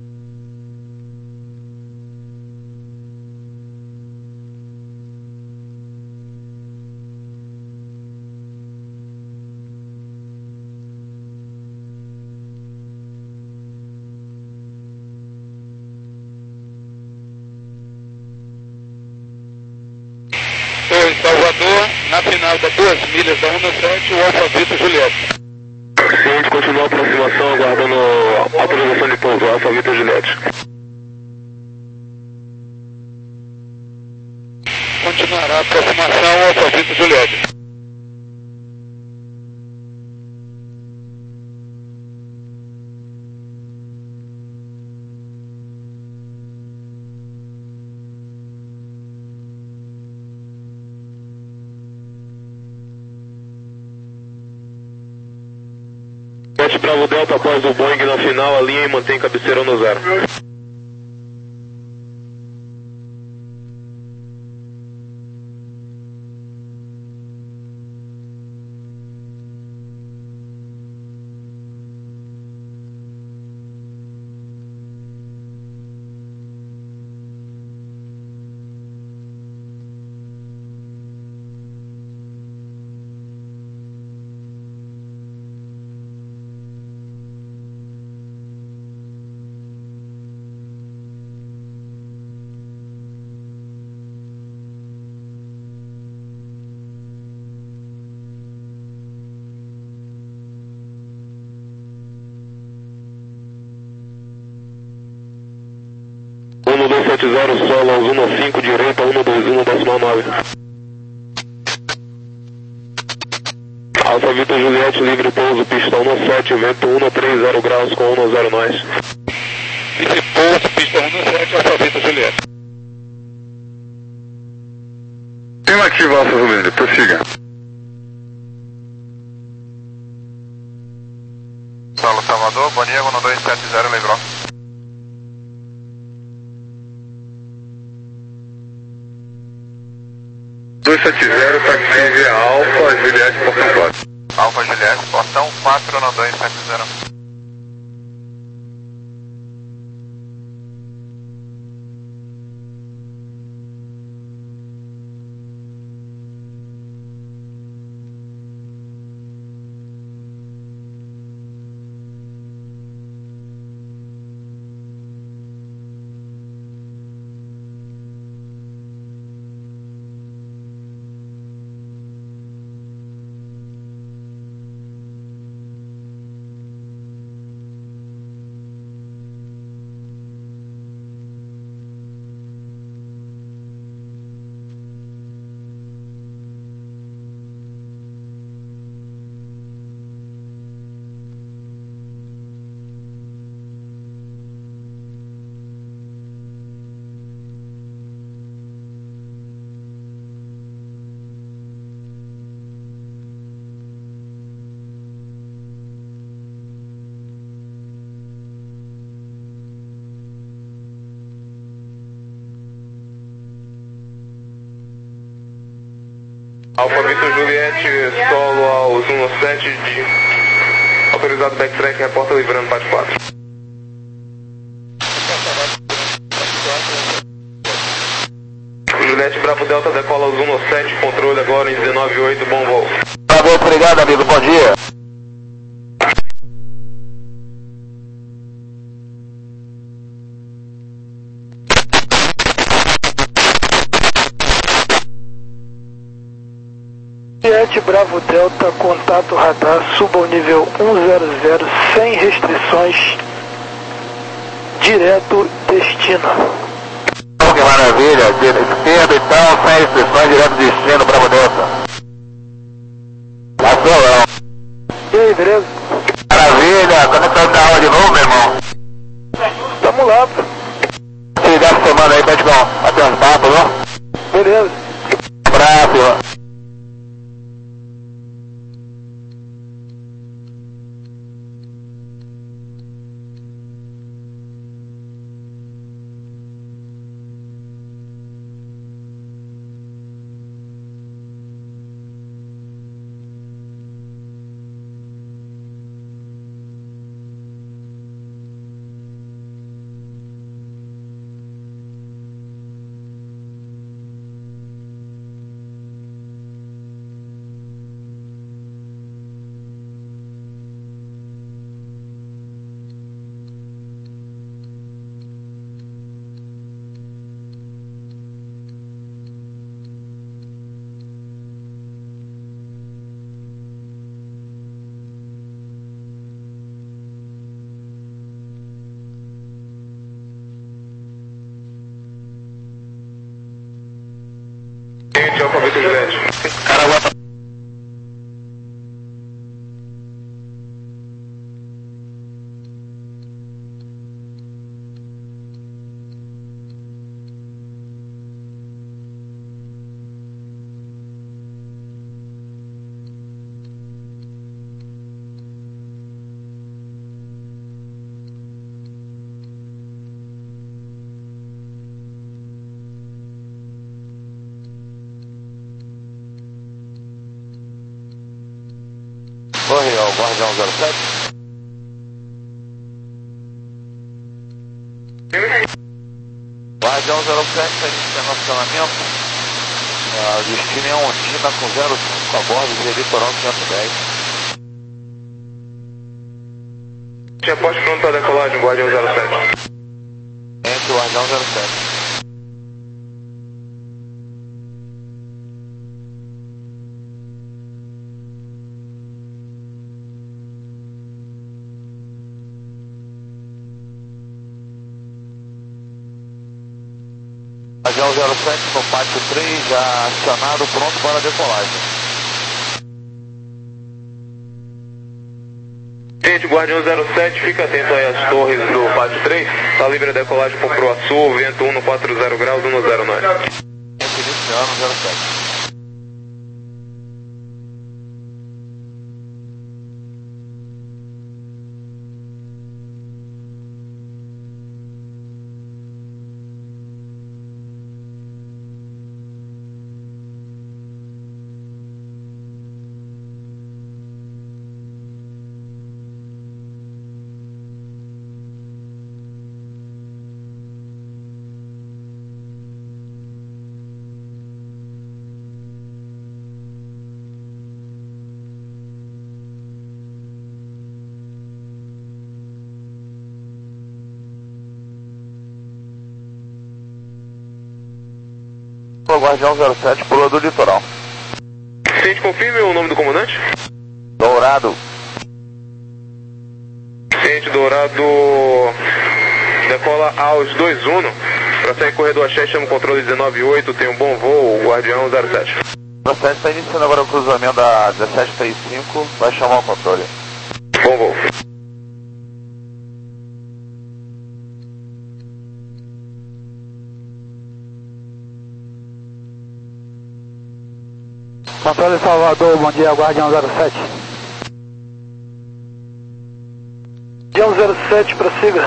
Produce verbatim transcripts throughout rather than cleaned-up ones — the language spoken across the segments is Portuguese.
Torre Salvador, na final da duas milhas da um sete, o Alfa Vitor Juliette. A gente continua a aproximação, aguardando a autorização de pouso, Alfa Vitor Juliette. Continuará a aproximação, Alfa Vitor Juliette. Sete Bravo Delta após o Boeing na final, alinha e mantém cabeceira no zero. um dois sete zero, solo aos um cinco, direita, um dois um, décima nove. Alfa Vitor Juliette, livre pouso, pista um sete, vento um três zero graus com um zero nós. Livre pouso, pista um sete, Alfa Vitor Juliette. Afirmativo, Alfa Juliette, prossiga. Solo Salvador, bom dia, um dois sete zero, lembrou. dois sete zero, taxi Alfa Juliette, portão quatro. Alfa Juliette, portão quatro no dois sete zero. Alfa Vitor Juliette, solo aos um sete, de... autorizado backtrack, reporta livrando parte quatro. Juliette Bravo Delta decola aos um sete, controle agora em dezenove oito, bom voo. Tá bom, obrigado amigo, bom dia. Juliette Bravo Delta, contato radar, suba ao nível um zero zero, sem restrições, direto destino. Que maravilha, esquerda então, sem restrições, direto destino, Bravo Delta. Passou, não. E aí, beleza? Maravilha, quando é que tá na aula de novo, meu irmão? Tamo lá, pô. Se ligar essa semana aí pra gente bater um papo, não? Beleza. Um abraço. oito Juliette. Caraguá. Corre ao Guardião zero sete. Guardião zero sete, está iniciando acionamento. O destino é Ondina com zero cinco a bordo de litoral cento e dez. Tinha poste pronto para decolagem, Guardião zero sete. Entre o Guardião zero sete. Guardião zero sete no pátio três, já acionado, pronto para decolagem. Gente, Guardião zero sete, fica atento aí às torres do pátio três. Está livre a decolagem para o Proa Sul, vento um no quatro zero graus, um no zero nove. Iniciando zero sete. Guardião zero sete, pula do litoral. Gente, confirme o nome do comandante. Dourado. Gente, Dourado decola aos dois uno. Para sair corredor Axé, chama o controle dezenove oito, tem um bom voo, Guardião zero sete. zero sete está iniciando agora o cruzamento da dezessete trinta e cinco, vai chamar o controle. Bom voo. Controle Salvador, bom dia, Guardião zero sete. Guardião zero sete, prossiga.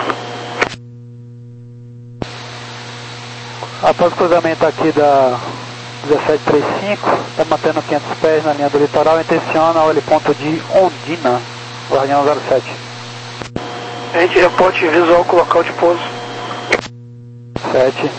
Após o cruzamento aqui da dezessete trinta e cinco, está mantendo quinhentos pés na linha do litoral, intenciona o heliponto de Ondina, Guardião zero sete. A gente reporte visual com local de pouso. sete.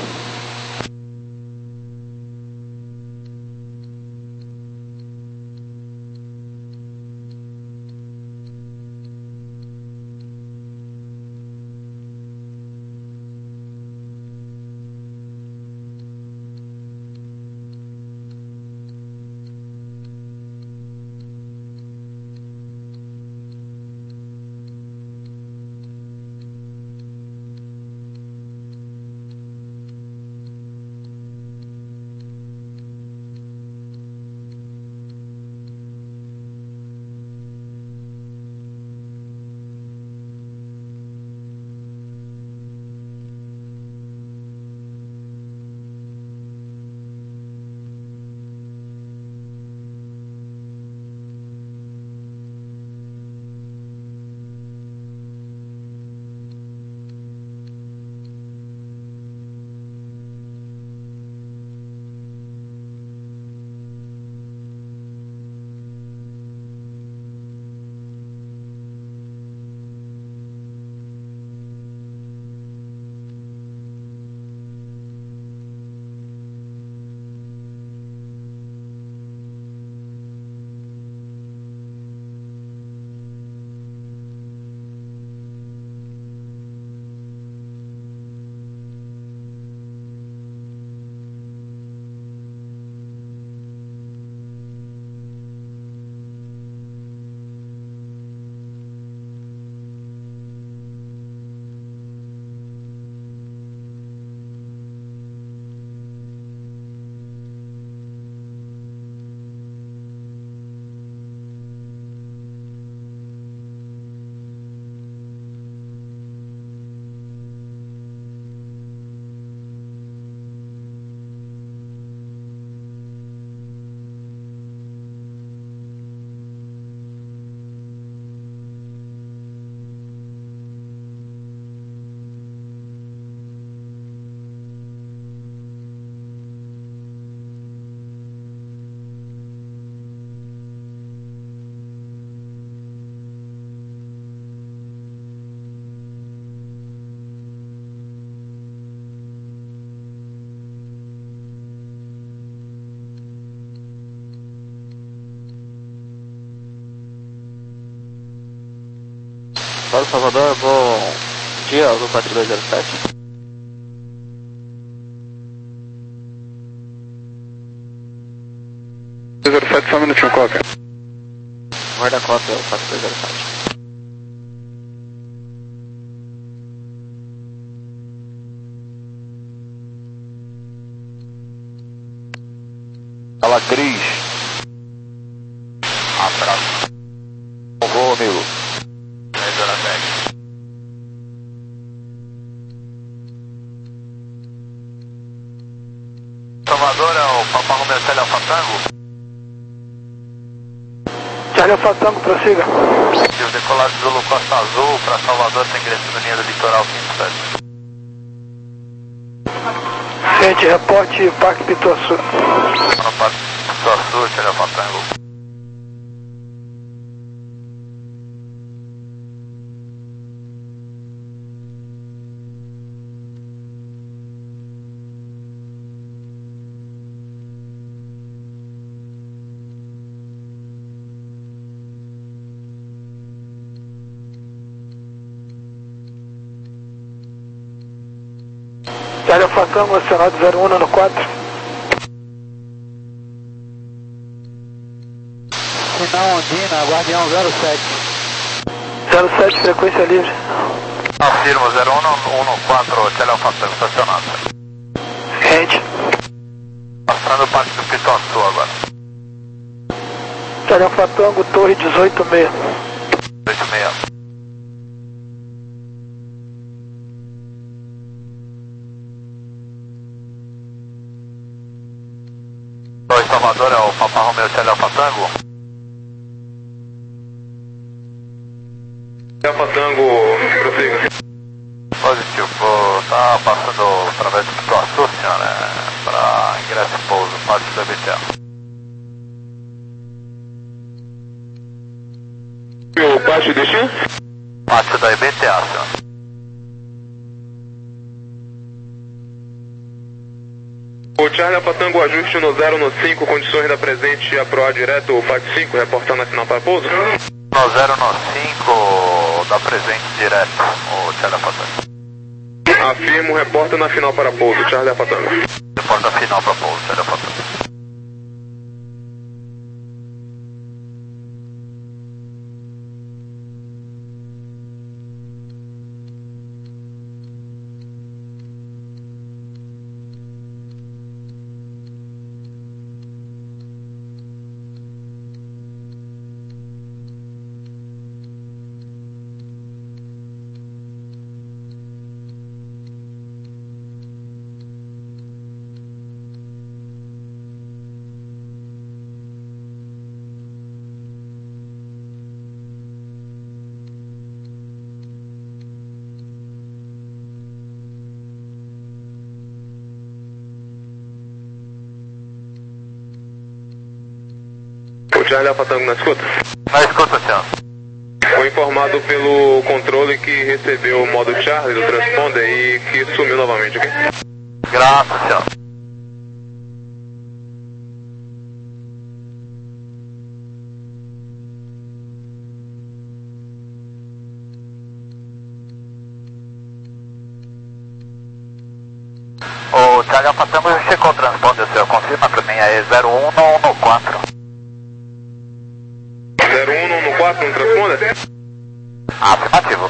Solo Salvador, bom dia, Azul quatro dois zero sete. zero sete, só um minutinho, Coca. Guarda cota, quatro dois zero sete. Fala, Cris. Abraço. Vou, amigo. Salvador é o Papa Romeo Charlie Alfa Tango. Charlie Alfa Tango, prossiga. E o decolado Zulu Costa Azul para Salvador, tem ingresso na linha do litoral quinze sete. Gente, reporte Parque Pituaçu. No Parque Pituaçu, Charlie Alfa Tango. Charlie Alfa Tango, acionado zero um no quatro. Sinal Ondina, Guardião zero sete. zero sete, frequência livre. Afirmo, zero um um quatro, Charlie Alfa Tango, estacionado. Gente. Mostrando o Parque do Pituaçu agora. Charlie Alfa Tango, Torre dezoito seis. dezoito seis. Oi, Salvador, é o Papa Romeo Charlie Alfa Tango. Alfa Tango, prossiga. Positivo, tá passando através do Pituaçu, senhor, né? Para ingresso e pouso, parte do E B T A. O parte de destino? Parte da E B T A, senhor. O Charlie Alfa Tango, ajuste no zero no cinco, condições da presente, a proa direto, o P A C cinco, reportando a final para pouso. No zero no cinco, da presente direto, o Charlie Alfa Tango. Afirmo, reporta na final para pouso, Charlie Alfa Tango. Reporta final para pouso, Charlie Alfa Tango. O Charlie Alfa Tango na escuta? Na escuta, senhor. Foi informado pelo controle que recebeu o modo Charlie do transponder e que sumiu novamente, ok? Graças, senhor. O Charlie Alfa Tango já chegou o transponder, senhor. Confirma pra mim aí, zero um no quatro. zero um no quatro no transponder? Afirmativo.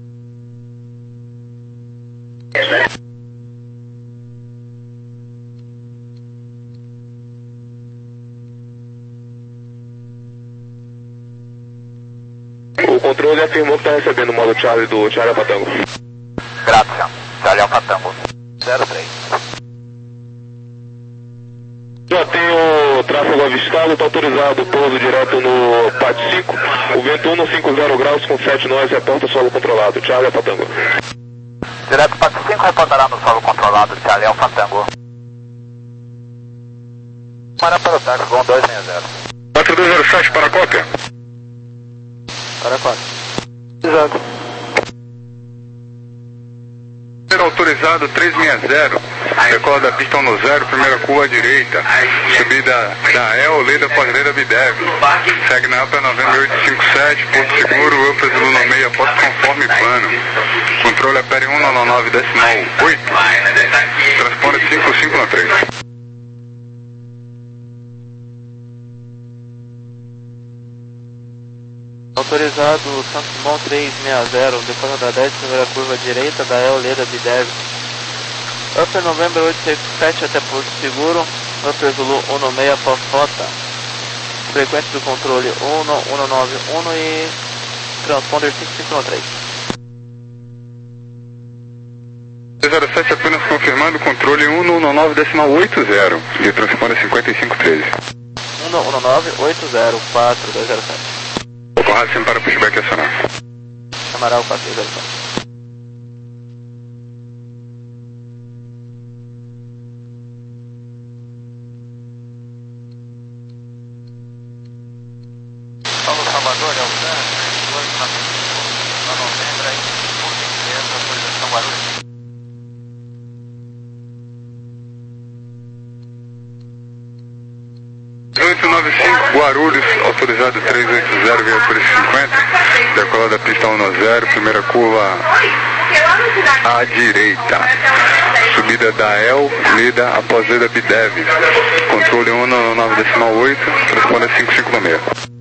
O controle afirmou que está recebendo o modo Charlie do Charlie Alfa Tango. Graças, senhor. Charlie Alfa Tango. zero três. Já tem o tráfego avistado, está autorizado o pouso direto no P A C cinco. O vento um no cinquenta graus com sete nós, reporta solo controlado. Charlie Alfa Tango. Direto P A C cinco reportará no solo controlado, Charlie Alfa Tango. Para para o táxi, com dois seis zero. quatro dois zero sete para a cópia. Para quatro. Exato. Ser autorizado três seis zero. decola da pista um no zero, primeira curva à direita, subida da E L, leda pós-leda B D E V, segue na Upper November oito cinco sete, Porto Seguro, Upper Zulu no meio, após conforme plano, controle A P R um nove nove decimal oito, transponder cinco cinco no três. Autorizado Santos Dumont trezentos e sessenta, decola da dez, primeira curva à direita, da E L, leda B D E V. Upper November oito seis sete até Porto Seguro, Upper Zulu um no meio após rota. Frequência do controle um um nove um e transponder cinco cinco no três. zero sete apenas confirmando, controle um um nove decimal oito zero e transponder cinquenta e cinco treze. um um nove oito zero quatro dois zero sete. Corrado sem para pushback acionar. Amaral quatro dois zero sete. Paulo Salvador, é o Dan, dois na novembro, aí, por gentileza, autorização Guarulhos. oito nove cinco, Guarulhos, autorizado trezentos e oitenta, via por cinquenta, decola da pista um no zero, primeira curva à direita, subida da E L, lida após leda B D E V, controle um nove decimal oito, transponder cinco cinco no meio.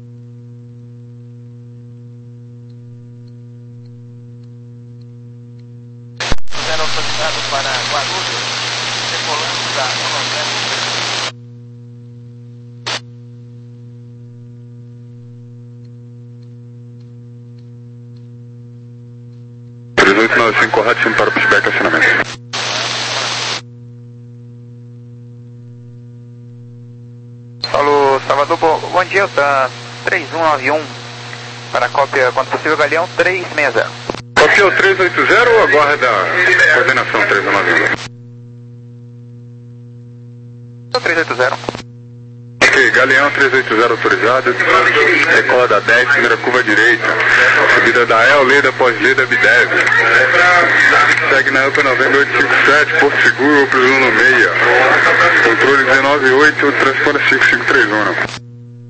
Sendo autorizado para Guarulhos, decolando da novembro. oito nove cinco, correto, sim, para o pushback acionamento. Alô, Salvador, bom, bom dia, tá três um nove um, para a cópia, quando possível, Galeão três seis zero. Copia o trezentos e oitenta ou aguarda a coordenação trezentos e noventa? trezentos e oitenta. Ok, Galeão trezentos e oitenta autorizado, decola da dez, primeira curva à direita, subida da E L, leda pós-leda B D E V, segue na Upper November oito cinco sete, Porto Seguro, Upper Zulu no meia, controle dezenove oito, transponder cinco cinco três um.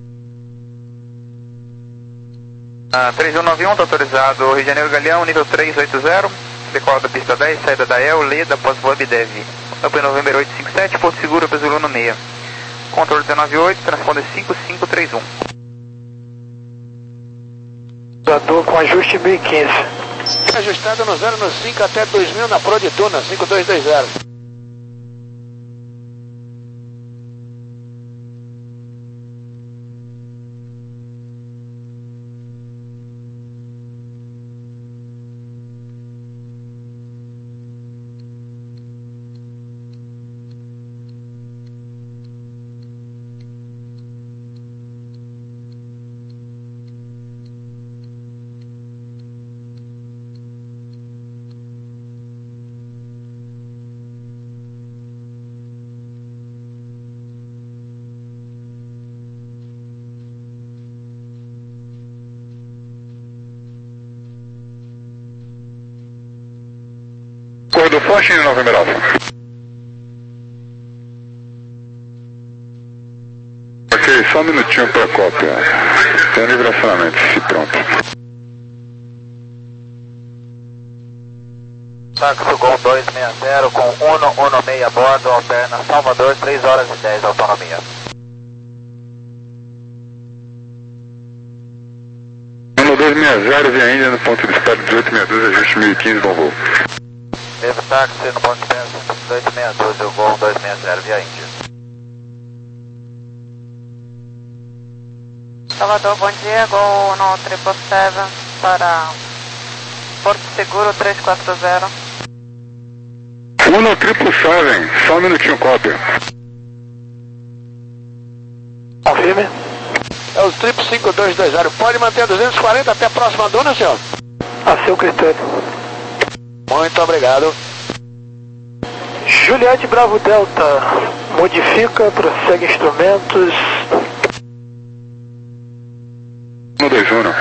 Ah, três um nove um, está autorizado, Rio de Janeiro, Galeão, nível trezentos e oitenta, decola da pista dez, saída da E L, leda pós-voa B D E V, Upper November oito cinco sete, Porto Seguro, Upper Zulu no meia. Controle dezenove oito, transponder cinco cinco três um. Dado com ajuste mil e quinze. Ajustado no zero no cinco até dois mil na Pro de Tuna, cinco dois dois zero. Do Forte em November Alpha. Ok, só um minutinho para a cópia. Tem livre acionamento, se pronto. Saxo Gol dois seis zero com um um seis a bordo, alterna Salvador, três horas e dez, autonomia. um dois seis zero, vem ainda no ponto de espera dezoito sessenta e dois, ajuste mil e quinze, bom voo. Mesmo táxi no ponto de espera dois seis dois, o Gol dois seis zero, via Índia. Salvador, bom dia, Gol no triple seven para Porto Seguro três quatro zero. um no triple seven, só um minutinho, cópia. Confirme. É o triple cinco dois dois zero. Pode manter duzentos e quarenta até a próxima dona, senhor? A seu critério. Muito obrigado. Juliette Bravo Delta, modifica, prossegue instrumentos. um dois um.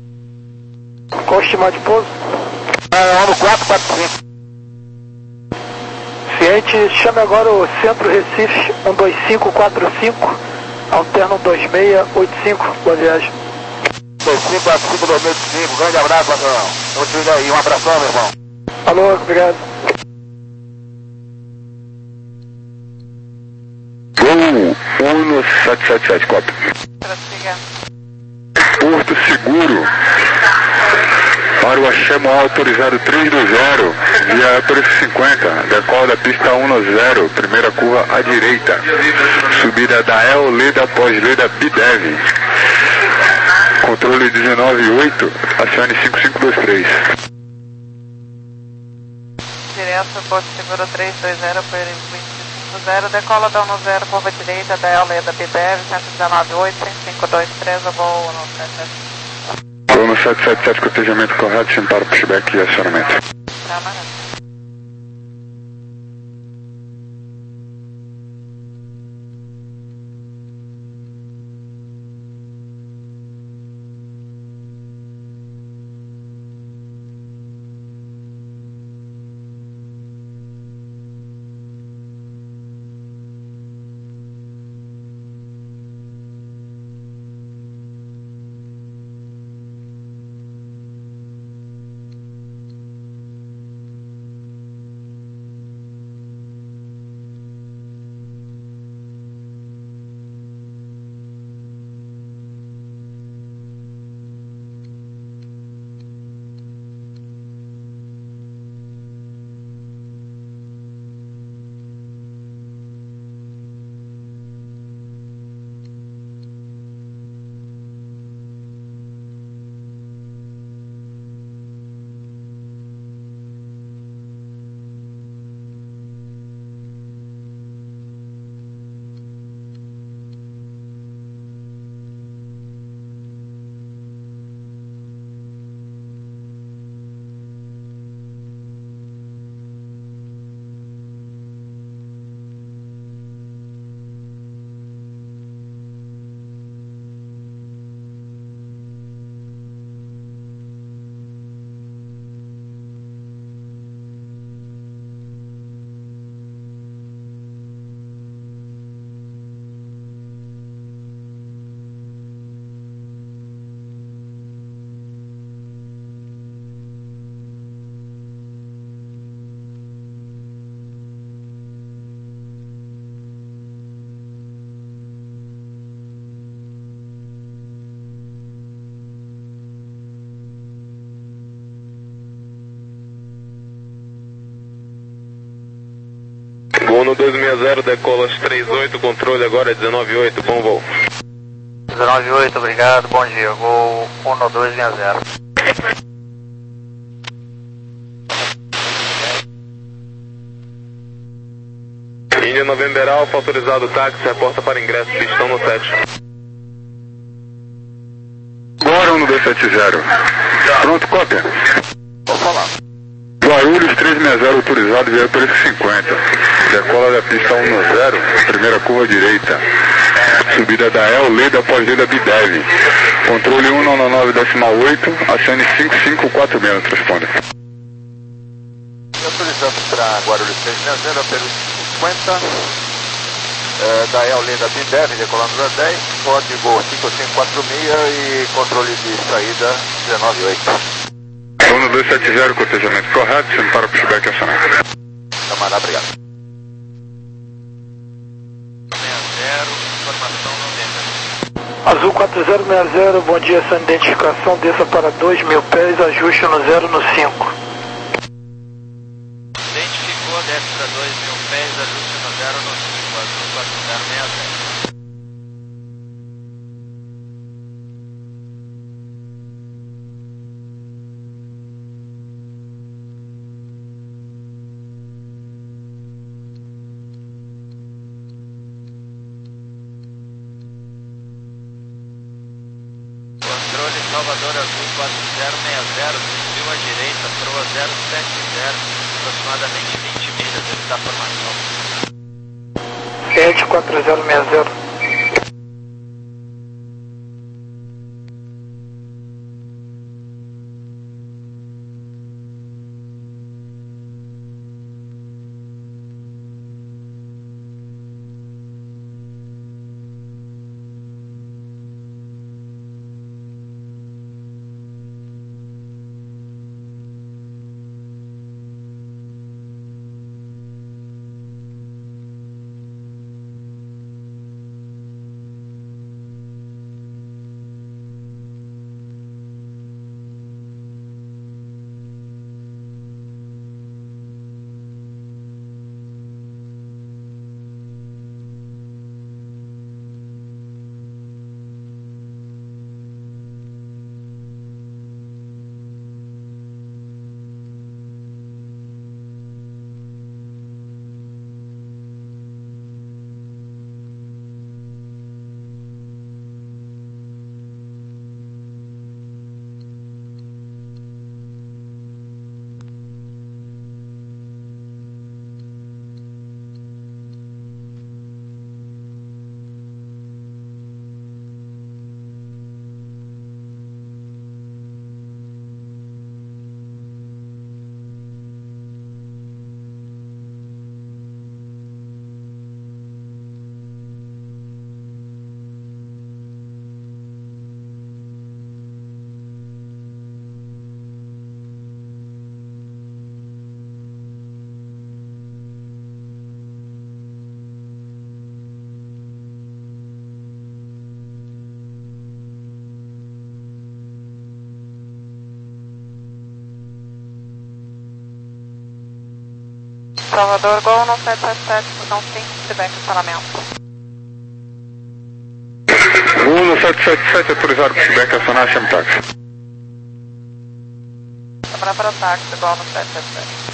Qual o estimado de pouso? É, ano quatro quatro cinco. Gente, chame agora o Centro Recife um dois cinco quatro cinco, alterno um dois seis oito cinco, boa viagem. dois cinco quatro cinco dois cinco, grande abraço, patrão. Estamos te vendo aí, um abração, meu irmão. Alô, obrigado. Voo Uno sete sete sete, copy. Prossiga. Porto Seguro, para o Axemo autorizado trezentos e vinte, via P F cinquenta, decola da pista dez, primeira curva à direita, subida da El Leda após Leda Bidev, controle dezenove oito, acione cinco cinco dois três. Direto, Porto Seguro três dois zero, por vinte e cinco zero, decola da dez, curva direita, da El Leda Bidev, cento e dezenove oito, cinco dois três, eu vou no sete sete. Vou no sete sete sete, cotejamento correto, sem para pushback e acionamento. Tá, maravilha. Uno dois seis zero, decola às três oito, controle agora é dezenove oito, bom voo. dezenove oito, obrigado, bom dia, voo Uno dois seis zero. Índia November Alfa, autorizado táxi, reporta para ingresso, pistão no sete. Agora Uno dois sete zero. Pronto, cópia. Vou falar. Guarulhos trezentos e sessenta, autorizado via P F cinquenta. Decola da pista dez, primeira curva direita. Subida da El Leda após Leda Bidev. Controle cento e noventa e nove ponto oito, acione cinco cinco quatro seis, responde. Autorizando para Guarulhos trezentos e sessenta, P F cinquenta, é, da El Leda Bidev, decolando da dez, código cinco cinco quatro seis e controle de saída dezenove oito. Uno dois sete zero, cotejamento correto, sem para pushback e acionamento. Camarada, obrigado. Azul quatro zero seis zero, bom dia, essa identificação, desça para dois mil pés, ajuste no zero no cinco. Identificou, desce para dois mil pés, ajuste no zero no cinco, Azul quatro zero seis zero. Salvador Azul quatro zero seis zero, desviou à direita, proa zero sete zero, aproximadamente vinte milhas, ele está formação. Rede quatro zero seis zero. Salvador, Gol um sete sete sete, posição cinco, feedback estacionamento. um sete sete sete, autorizado para feedback acionar, chama táxi. Câmara para táxi, Gol um sete sete sete.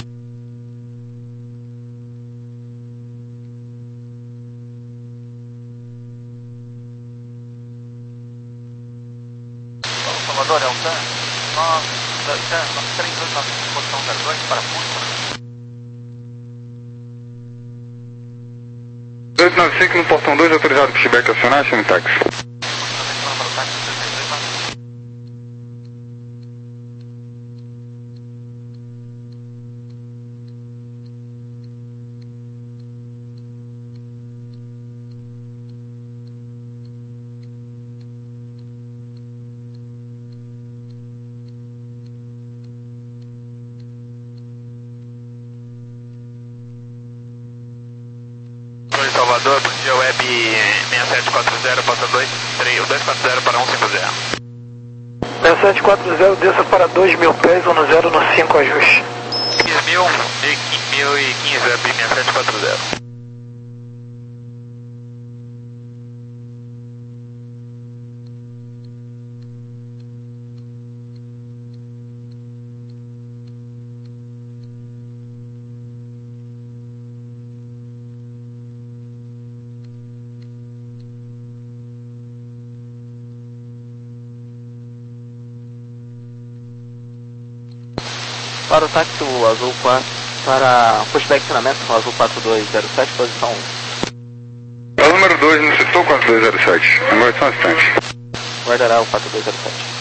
Salvador, é o T A N, nove três dois nove cinco, posição zero dois, para Fusca. oito nove cinco no portão dois, autorizado para feedback acionar, chama táxi. Salvador, bom dia, Web seis sete quatro zero, passa dois quatro zero para um cinco zero. seis sete quatro zero, desça para dois mil pés, um zero no cinco, ajuste. quinze mil e quinze, Web seis sete quatro zero. Para o táxi o azul quatro, para pushback estacionamento o azul quatro dois zero sete, posição um. É o número dois no setor quatro dois zero sete, agora só um instante. Guardará o quatro dois zero sete.